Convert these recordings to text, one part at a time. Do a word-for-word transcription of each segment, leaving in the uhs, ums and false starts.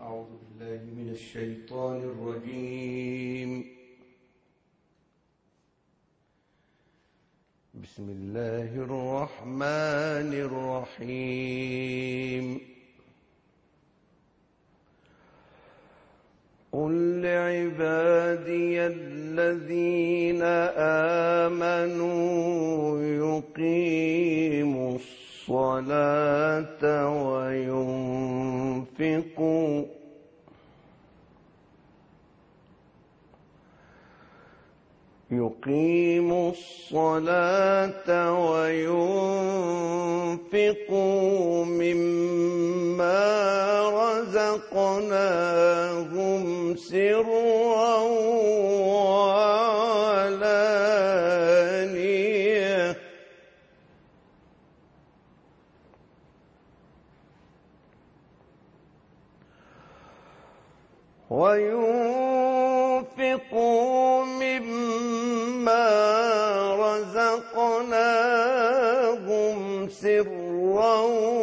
أعوذ بالله من الشيطان الرجيم. بسم الله الرحمن الرحيم. قل لعبادي الذين آمنوا يقيموا الصلاة وينفقوا يقيموا الصلاة وينفقوا مما رزقناهم سرا وعلانية وينفقوا مما رزقناهم سرا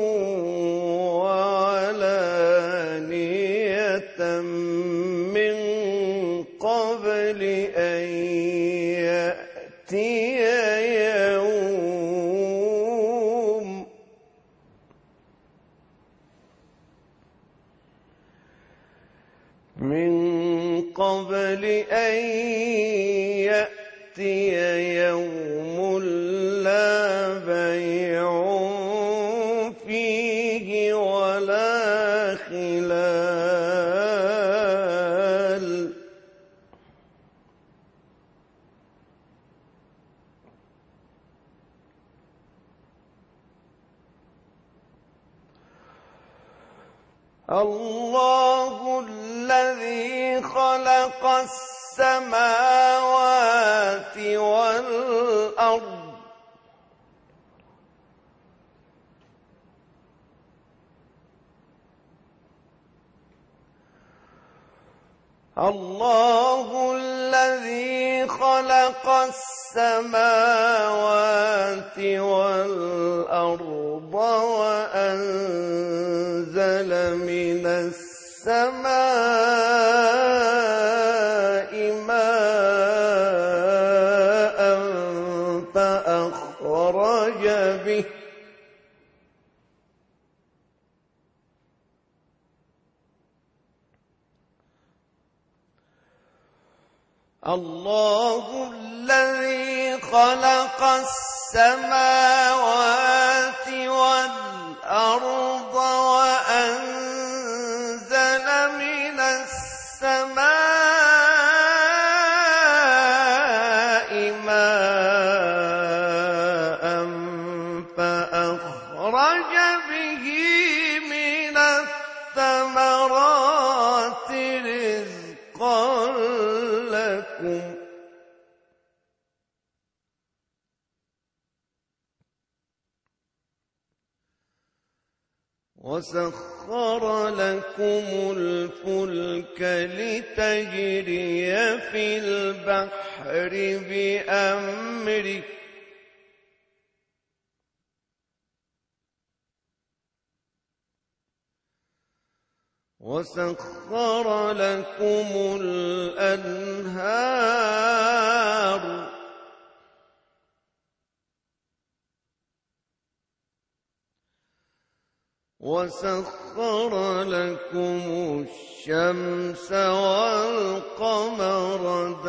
وعلانية من قبل أن يأتي يوم من قبل أن يأتي يوم لا بيع فيه ولا خلال الله الذي خلق السماوات والأرض الله الذي خلق السماوات والأرض وأنزل من السماء ماء فأخرج به الله الذي خلق السماوات والأرض وأنزل من السماء ماء فأخرج به من الثمرات رزقا لكم وسخر لكم الفلك لتجري في البحر بأمره وسخر لكم الأنهار وسخر لكم الشمس والقمر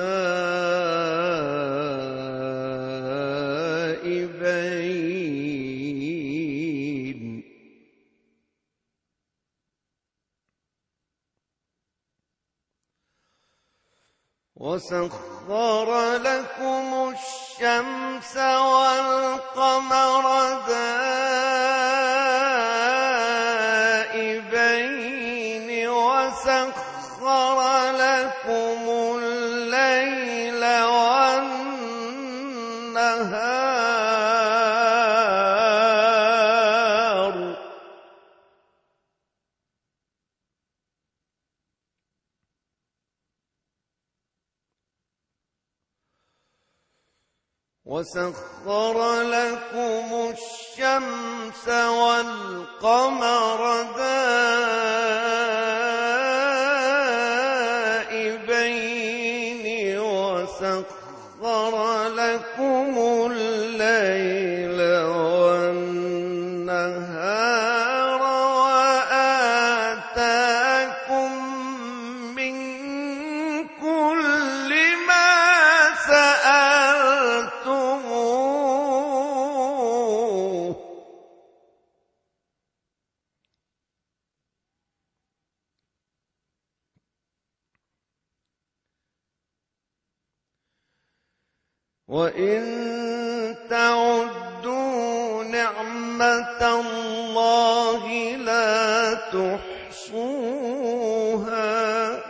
دائبين وسخر لكم الشمس والقمر دائبين وسخر لكم الليل والنهار وسخر لكم الشمس والقمر دائبين وإن تعدوا نعمة الله لا تحصوها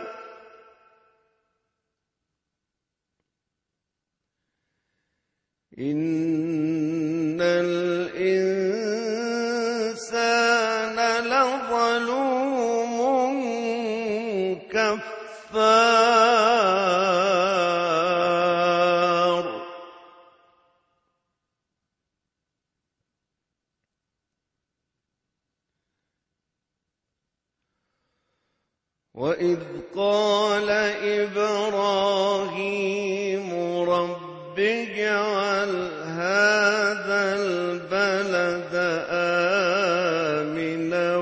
إن الإنسان لظلوم كفار وإذ قال إبراهيم رب اجعل هذا البلد آمنا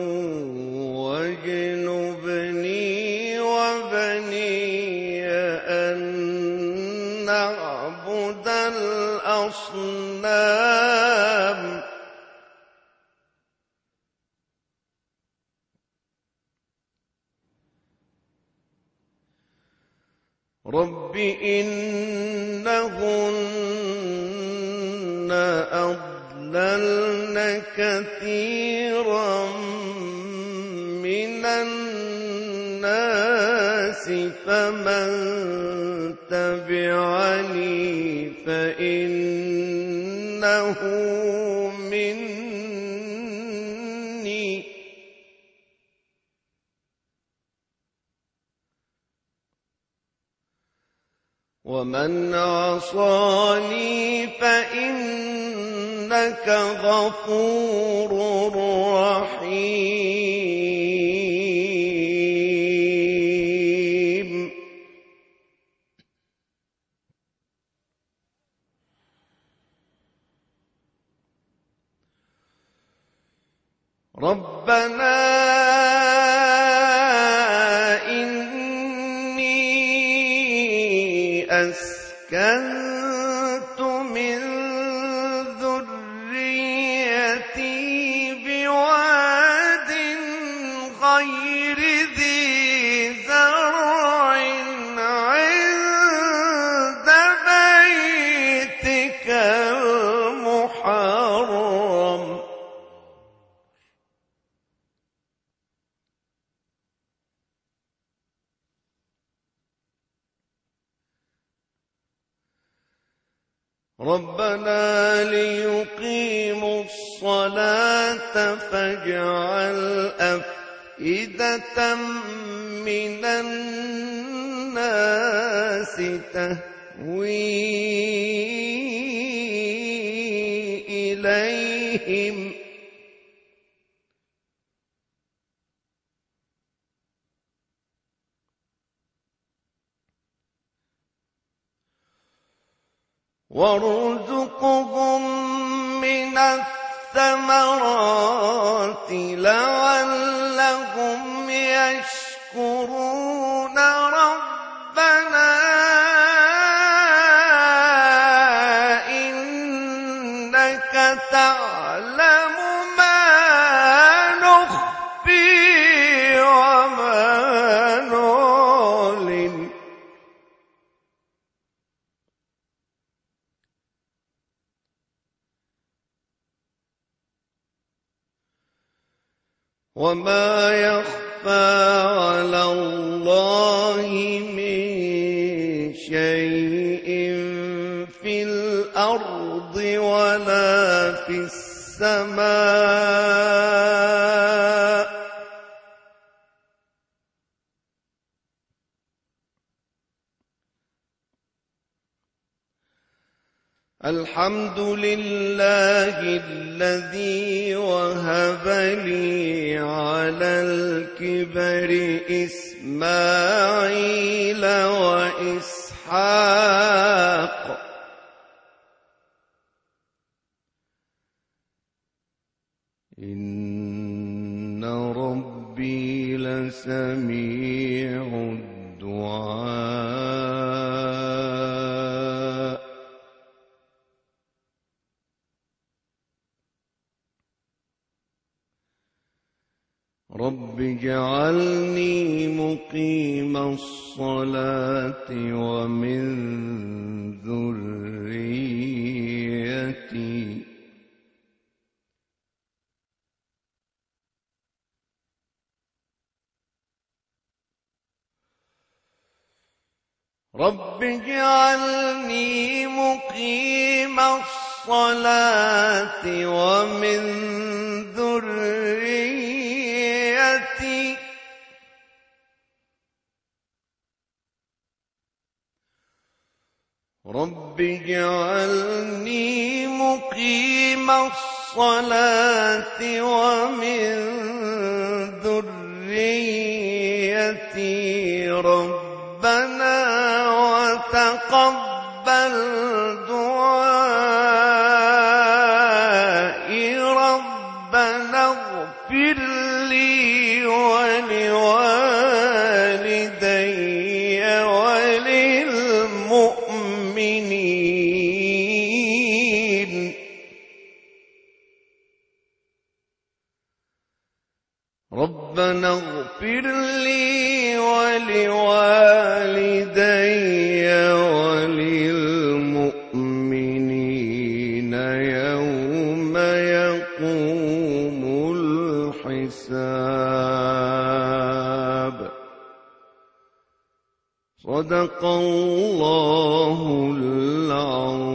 واجنبني وبني أن نعبد الأصنام رب إنهن أضللن كثيرا من الناس فمن تبعني فإنه مني ومن عصاني فإنك غفور رحيم ربنا أسكنت من ذريتي بواد غير ذي زرع عند بيتك المحرم ربنا ليقيموا الصلاة فاجعل أفئدة من الناس تهوي إليهم وارزقهم من الثمرات لعلهم يشكرون ربنا إنك تعلم ما نخفي وما نعلن وما يخفى على الله من شيء في الأرض ولا في السماء الحمد لله الذي وهب لي على الكبر إسماعيل وإسحاق إن ربي لسميع الدعاء رب اجعلني مقيم الصلاة ومن ذريتي رب اجعلني مقيم الصلاة ومن ذريتي رب اجعلني مقيم الصلاة ومن ذريتي ربنا وتقبل دعائي ربنا اغفر لي ولوالدي وللمؤمنين ربنا اغفر لي ولوالدي وللمؤمنين يوم يقوم الحساب صدق الله العظيم.